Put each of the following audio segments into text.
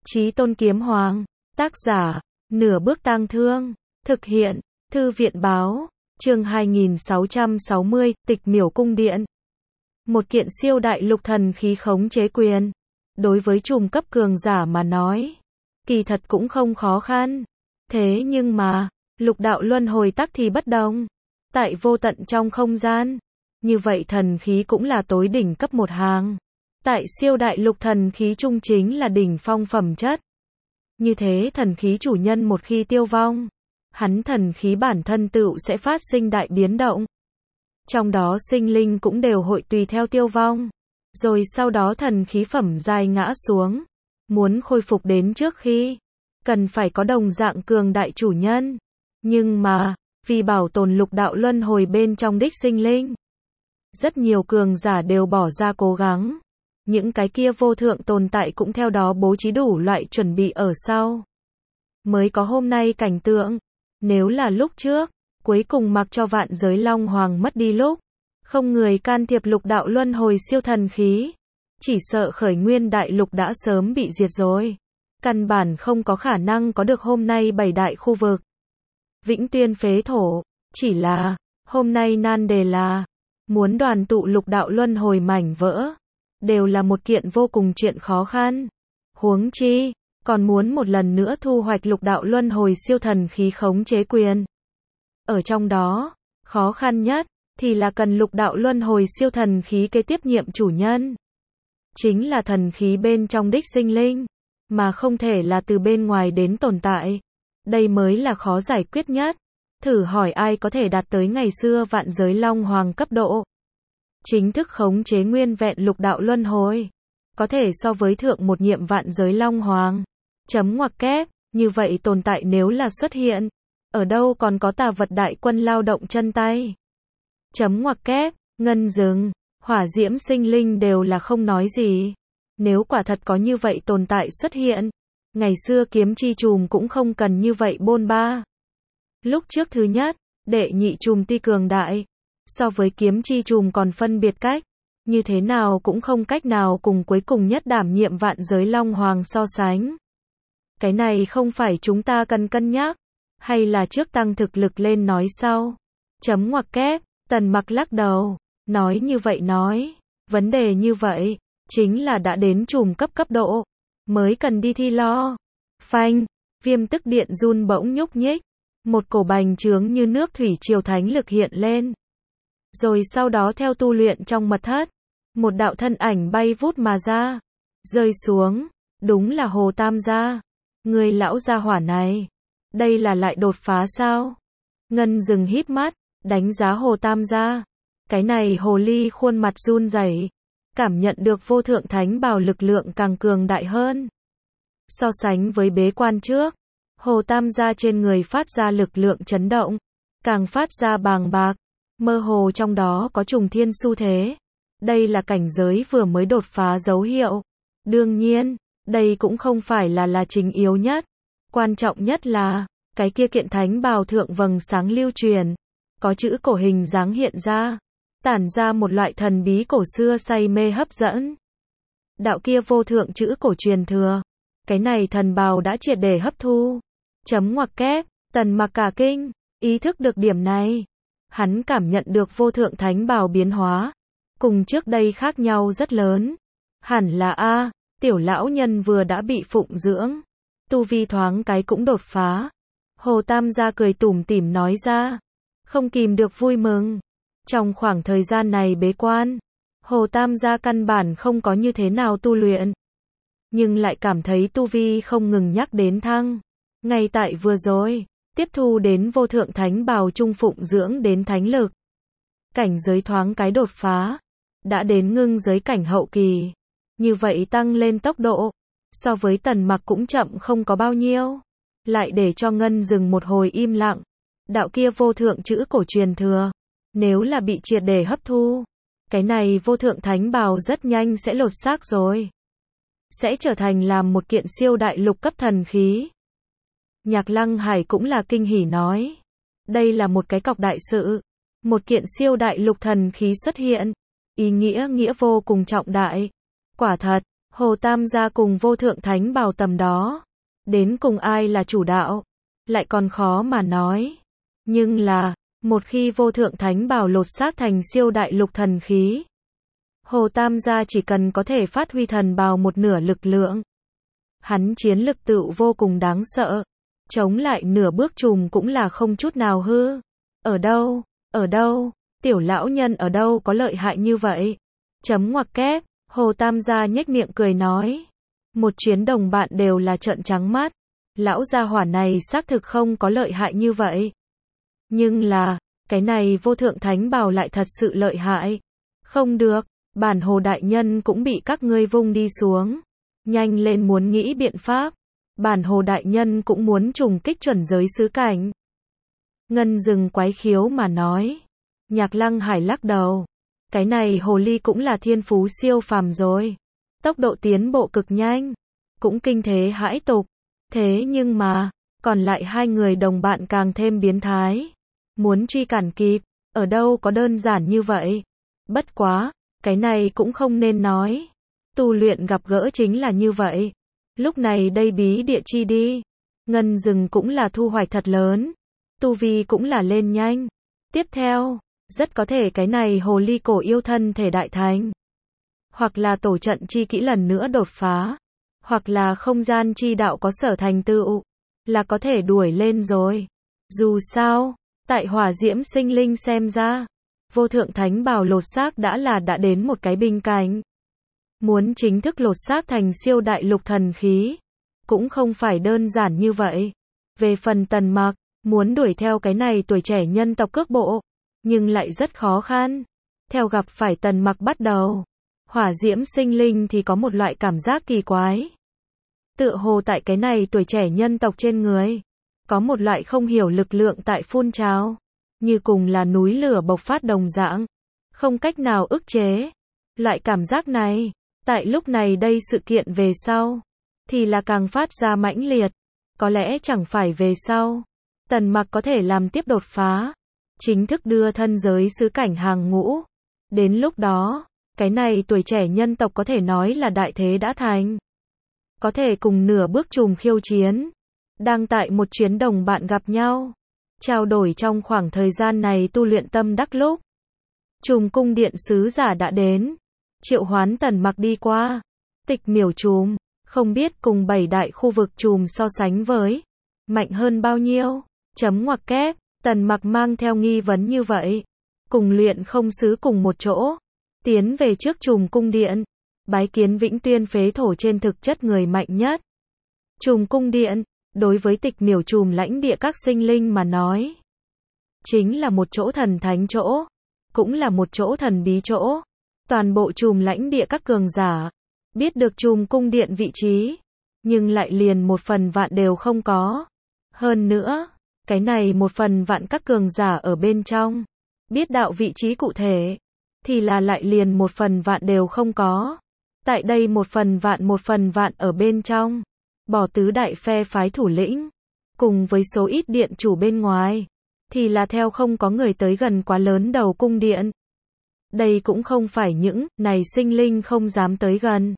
Chí Tôn Kiếm Hoàng, tác giả, Nửa Bước Tang Thương, thực hiện, Thư viện báo, chương 2660, Tịch Miểu Cung Điện. Một kiện siêu đại lục thần khí khống chế quyền. Đối với trùm cấp cường giả mà nói, kỳ thật cũng không khó khăn. Thế nhưng mà, lục đạo luân hồi tắc thì bất đồng. Tại vô tận trong không gian, như vậy thần khí cũng là tối đỉnh cấp một hàng. Tại siêu đại lục thần khí trung chính là đỉnh phong phẩm chất. Như thế thần khí chủ nhân một khi tiêu vong, hắn thần khí bản thân tựu sẽ phát sinh đại biến động. Trong đó sinh linh cũng đều hội tùy theo tiêu vong. Rồi sau đó thần khí phẩm giai ngã xuống. Muốn khôi phục đến trước khi, cần phải có đồng dạng cường đại chủ nhân. Nhưng mà, vì bảo tồn lục đạo luân hồi bên trong đích sinh linh, rất nhiều cường giả đều bỏ ra cố gắng. Những cái kia vô thượng tồn tại cũng theo đó bố trí đủ loại chuẩn bị ở sau. Mới có hôm nay cảnh tượng. Nếu là lúc trước, cuối cùng mặc cho vạn giới long hoàng mất đi lúc, không người can thiệp lục đạo luân hồi siêu thần khí, chỉ sợ khởi nguyên đại lục đã sớm bị diệt rồi. Căn bản không có khả năng có được hôm nay 7 đại khu vực. Vĩnh tuyên phế thổ, chỉ là, hôm nay nan đề là, muốn đoàn tụ lục đạo luân hồi mảnh vỡ, đều là một kiện vô cùng chuyện khó khăn. Huống chi, còn muốn một lần nữa thu hoạch lục đạo luân hồi siêu thần khí khống chế quyền. Ở trong đó, khó khăn nhất, thì là cần lục đạo luân hồi siêu thần khí kế tiếp nhiệm chủ nhân. Chính là thần khí bên trong đích sinh linh, mà không thể là từ bên ngoài đến tồn tại. Đây mới là khó giải quyết nhất. Thử hỏi ai có thể đạt tới ngày xưa vạn giới long hoàng cấp độ. Chính thức khống chế nguyên vẹn lục đạo luân hồi. Có thể so với thượng một nhiệm vạn giới long hoàng. Chấm ngoặc kép, như vậy tồn tại nếu là xuất hiện. Ở đâu còn có tà vật đại quân lao động chân tay. Chấm ngoặc kép, ngân rừng, hỏa diễm sinh linh đều là không nói gì. Nếu quả thật có như vậy tồn tại xuất hiện, ngày xưa kiếm chi trùm cũng không cần như vậy bôn ba. Lúc trước thứ nhất, đệ nhị trùm ti cường đại, so với kiếm chi trùm còn phân biệt cách, như thế nào cũng không cách nào cùng cuối cùng nhất đảm nhiệm vạn giới long hoàng so sánh. Cái này không phải chúng ta cần cân nhắc, hay là trước tăng thực lực lên nói sau. Chấm ngoặc kép, Tần Mặc lắc đầu, nói như vậy nói, vấn đề như vậy, chính là đã đến trùm cấp độ, mới cần đi thi lo. Phanh, viêm tức điện run bỗng nhúc nhích, một cổ bành trướng như nước thủy triều thánh lực hiện lên. Rồi sau đó theo tu luyện trong mật thất, một đạo thân ảnh bay vút mà ra, rơi xuống, đúng là Hồ Tam gia. Người lão gia hỏa này, đây là lại đột phá sao? Ngân Dừng híp mắt, đánh giá Hồ Tam gia. Cái này hồ ly khuôn mặt run rẩy, cảm nhận được vô thượng thánh bào lực lượng càng cường đại hơn. So sánh với bế quan trước, Hồ Tam gia trên người phát ra lực lượng chấn động, càng phát ra bàng bạc, mơ hồ trong đó có trùng thiên xu thế. Đây là cảnh giới vừa mới đột phá dấu hiệu. Đương nhiên, đây cũng không phải là chính yếu nhất. Quan trọng nhất là, cái kia kiện thánh bào thượng vầng sáng lưu truyền, có chữ cổ hình dáng hiện ra, tản ra một loại thần bí cổ xưa say mê hấp dẫn. Đạo kia vô thượng chữ cổ truyền thừa, cái này thần bào đã triệt để hấp thu. Chấm ngoặc kép, Tần Mặc cả kinh, ý thức được điểm này. Hắn cảm nhận được vô thượng thánh bào biến hóa, cùng trước đây khác nhau rất lớn. Hẳn là tiểu lão nhân vừa đã bị phụng dưỡng, tu vi thoáng cái cũng đột phá. Hồ Tam gia cười tủm tỉm nói ra, không kìm được vui mừng. Trong khoảng thời gian này bế quan, Hồ Tam gia căn bản không có như thế nào tu luyện, nhưng lại cảm thấy tu vi không ngừng nhắc đến thăng. Ngay tại vừa rồi, tiếp thu đến vô thượng thánh bào trung phụng dưỡng đến thánh lực. Cảnh giới thoáng cái đột phá, đã đến ngưng giới cảnh hậu kỳ. Như vậy tăng lên tốc độ, so với Tần Mặc cũng chậm không có bao nhiêu. Lại để cho Ngân Dừng một hồi im lặng. Đạo kia vô thượng chữ cổ truyền thừa, nếu là bị triệt để hấp thu, cái này vô thượng thánh bào rất nhanh sẽ lột xác rồi. Sẽ trở thành làm một kiện siêu đại lục cấp thần khí. Nhạc Lăng Hải cũng là kinh hỉ nói. Đây là một cái cọc đại sự. Một kiện siêu đại lục thần khí xuất hiện. Ý nghĩa vô cùng trọng đại. Quả thật, Hồ Tam gia cùng vô thượng thánh bào tầm đó. Đến cùng ai là chủ đạo, lại còn khó mà nói. Nhưng là, một khi vô thượng thánh bào lột xác thành siêu đại lục thần khí, Hồ Tam gia chỉ cần có thể phát huy thần bào một nửa lực lượng. Hắn chiến lực tựu vô cùng đáng sợ. Chống lại nửa bước trùm cũng là không chút nào hư. Ở đâu, tiểu lão nhân ở đâu có lợi hại như vậy? Chấm ngoặc kép, Hồ Tam gia nhếch miệng cười nói. Một chuyến đồng bạn đều là trợn trắng mắt. Lão gia hỏa này xác thực không có lợi hại như vậy. Nhưng là, cái này vô thượng thánh bào lại thật sự lợi hại. Không được, bản Hồ đại nhân cũng bị các ngươi vung đi xuống. Nhanh lên muốn nghĩ biện pháp. Bản Hồ đại nhân cũng muốn trùng kích chuẩn giới xứ cảnh. Ngân dừng quái khiếu mà nói. Nhạc Lăng Hải lắc đầu. Cái này hồ ly cũng là thiên phú siêu phàm rồi. Tốc độ tiến bộ cực nhanh. Cũng kinh thế hãi tục. Thế nhưng mà, còn lại hai người đồng bạn càng thêm biến thái. Muốn truy cản kịp, ở đâu có đơn giản như vậy. Bất quá, cái này cũng không nên nói. Tu luyện gặp gỡ chính là như vậy. Lúc này đây bí địa chi đi. Ngân rừng cũng là thu hoạch thật lớn. Tu vi cũng là lên nhanh. Tiếp theo, rất có thể cái này hồ ly cổ yêu thân thể đại thành. Hoặc là tổ trận chi kỹ lần nữa đột phá. Hoặc là không gian chi đạo có sở thành tựu. Là có thể đuổi lên rồi. Dù sao, tại hỏa diễm sinh linh xem ra, vô thượng thánh bào lột xác đã đến một cái bình cảnh. Muốn chính thức lột xác thành siêu đại lục thần khí, cũng không phải đơn giản như vậy. Về phần Tần Mặc, muốn đuổi theo cái này tuổi trẻ nhân tộc cước bộ, nhưng lại rất khó khăn. Theo gặp phải Tần Mặc bắt đầu, hỏa diễm sinh linh thì có một loại cảm giác kỳ quái. Tựa hồ tại cái này tuổi trẻ nhân tộc trên người, có một loại không hiểu lực lượng tại phun trào, như cùng là núi lửa bộc phát đồng dạng, không cách nào ức chế. Loại cảm giác này, tại lúc này đây sự kiện về sau, thì là càng phát ra mãnh liệt. Có lẽ chẳng phải về sau, Tần Mặc có thể làm tiếp đột phá, chính thức đưa thân giới xứ cảnh hàng ngũ. Đến lúc đó, cái này tuổi trẻ nhân tộc có thể nói là đại thế đã thành. Có thể cùng nửa bước trùm khiêu chiến. Đang tại một chuyến đồng bạn gặp nhau. Trao đổi trong khoảng thời gian này tu luyện tâm đắc lúc. Trùm cung điện sứ giả đã đến. Triệu hoán Tần Mặc đi qua. Tịch miểu trùm, không biết cùng 7 đại khu vực trùm so sánh với. Mạnh hơn bao nhiêu? Chấm ngoặc kép, Tần Mặc mang theo nghi vấn như vậy. Cùng luyện không sứ cùng một chỗ. Tiến về trước trùm cung điện. Bái kiến Vĩnh Tuyên phế thổ trên thực chất người mạnh nhất. Trùm cung điện, đối với tịch miểu trùm lãnh địa các sinh linh mà nói, chính là một chỗ thần thánh chỗ, cũng là một chỗ thần bí chỗ. Toàn bộ trùm lãnh địa các cường giả, biết được trùm cung điện vị trí, nhưng lại liền 1/1000 đều không có. Hơn nữa, cái này 1/1000 các cường giả ở bên trong, biết đạo vị trí cụ thể, thì là lại liền 1/1000 đều không có. Tại đây 1/1000 ở bên trong, bỏ tứ đại phe phái thủ lĩnh, cùng với số ít điện chủ bên ngoài, thì là theo không có người tới gần quá lớn đầu cung điện. Đây cũng không phải những này sinh linh không dám tới gần,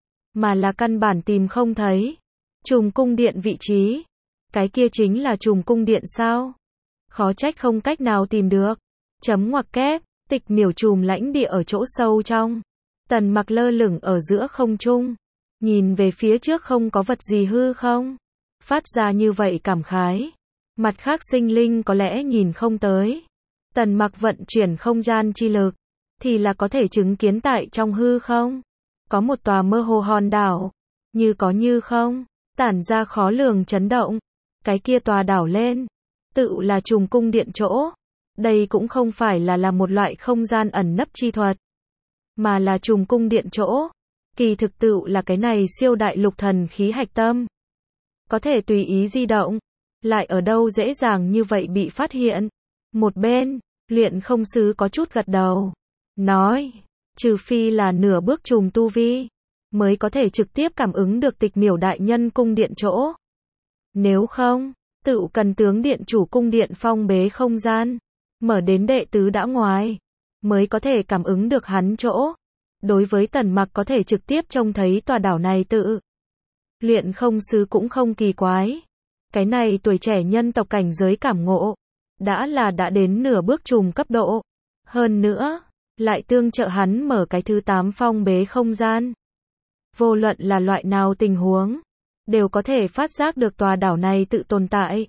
mà là căn bản tìm không thấy. Trùm cung điện vị trí, cái kia chính là trùm cung điện sao? Khó trách không cách nào tìm được. Chấm ngoặc kép, tịch miểu trùm lãnh địa ở chỗ sâu trong. Tần Mặc lơ lửng ở giữa không trung, nhìn về phía trước không có vật gì hư không? Phát ra như vậy cảm khái. Mặt khác sinh linh có lẽ nhìn không tới. Tần Mặc vận chuyển không gian chi lực, thì là có thể chứng kiến tại trong hư không. Có một tòa mơ hồ hòn đảo, như có như không, tản ra khó lường chấn động. Cái kia tòa đảo lên, tự là trùm cung điện chỗ. Đây cũng không phải là một loại không gian ẩn nấp chi thuật, mà là trùm cung điện chỗ. Kỳ thực tự là cái này siêu đại lục thần khí hạch tâm. Có thể tùy ý di động, lại ở đâu dễ dàng như vậy bị phát hiện. Một bên, luyện không sứ có chút gật đầu, nói, trừ phi là nửa bước trùm tu vi, mới có thể trực tiếp cảm ứng được tịch miểu đại nhân cung điện chỗ. Nếu không, tự cần tướng điện chủ cung điện phong bế không gian, mở đến đệ tứ đã ngoài, mới có thể cảm ứng được hắn chỗ. đối với Tần Mặc có thể trực tiếp trông thấy tòa đảo này tự luyện không sứ cũng không kỳ quái. Cái này tuổi trẻ nhân tộc cảnh giới cảm ngộ, đã đến nửa bước trùm cấp độ. Hơn nữa, lại tương trợ hắn mở cái thứ 8 phong bế không gian. Vô luận là loại nào tình huống, đều có thể phát giác được tòa đảo này tự tồn tại.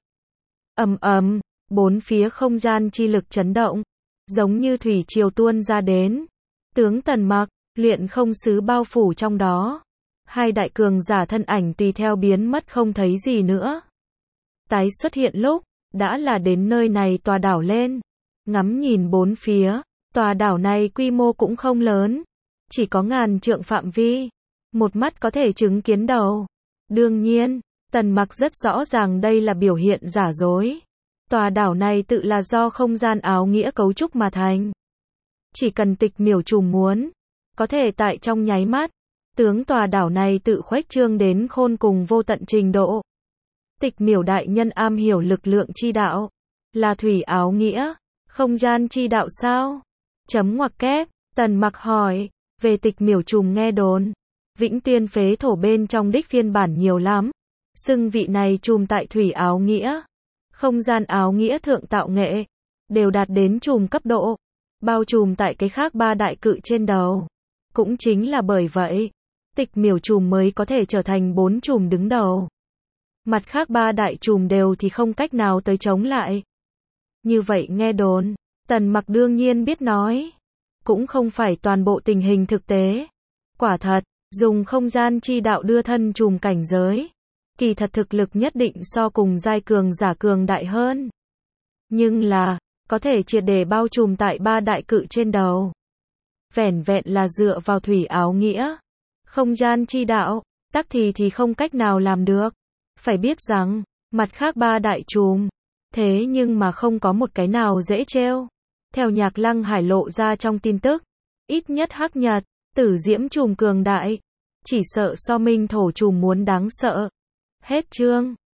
Ầm ầm, bốn phía không gian chi lực chấn động, giống như thủy triều tuôn ra đến. Tướng Tần Mặc, luyện không sứ bao phủ trong đó. Hai đại cường giả thân ảnh tùy theo biến mất không thấy gì nữa. Tái xuất hiện lúc, đã là đến nơi này tòa đảo lên. Ngắm nhìn bốn phía, tòa đảo này quy mô cũng không lớn. Chỉ có ngàn trượng phạm vi. Một mắt có thể chứng kiến đầu. Đương nhiên, Tần Mặc rất rõ ràng đây là biểu hiện giả dối. Tòa đảo này tự là do không gian áo nghĩa cấu trúc mà thành. Chỉ cần Tịch Miểu Trùm muốn, có thể tại trong nháy mắt, tướng tòa đảo này tự khuếch trương đến khôn cùng vô tận trình độ. Tịch Miểu đại nhân am hiểu lực lượng chi đạo, là thủy áo nghĩa, không gian chi đạo sao? Chấm ngoặc kép, Tần Mặc hỏi, về Tịch Miểu Trùm nghe đồn, Vĩnh Tuyên phế thổ bên trong đích phiên bản nhiều lắm, xưng vị này trùm tại thủy áo nghĩa, không gian áo nghĩa thượng tạo nghệ, đều đạt đến trùm cấp độ, bao trùm tại cái khác ba đại cự trên đầu. Cũng chính là bởi vậy, Tịch Miểu Trùm mới có thể trở thành 4 trùm đứng đầu. Mặt khác ba đại trùm đều thì không cách nào tới chống lại. Như vậy nghe đồn, Tần Mặc đương nhiên biết nói, cũng không phải toàn bộ tình hình thực tế. Quả thật, dùng không gian chi đạo đưa thân trùm cảnh giới, kỳ thật thực lực nhất định so cùng giai cường giả cường đại hơn. Nhưng là, có thể triệt để bao trùm tại ba đại cự trên đầu. Vẻn vẹn là dựa vào thủy áo nghĩa, không gian chi đạo, tắc thì không cách nào làm được. Phải biết rằng, mặt khác ba đại trùm, thế nhưng mà không có một cái nào dễ trêu. Theo Nhạc Lăng Hải lộ ra trong tin tức, ít nhất Hắc Nhật, Tử Diễm trùm cường đại, chỉ sợ so Minh Thổ trùm muốn đáng sợ. Hết chương.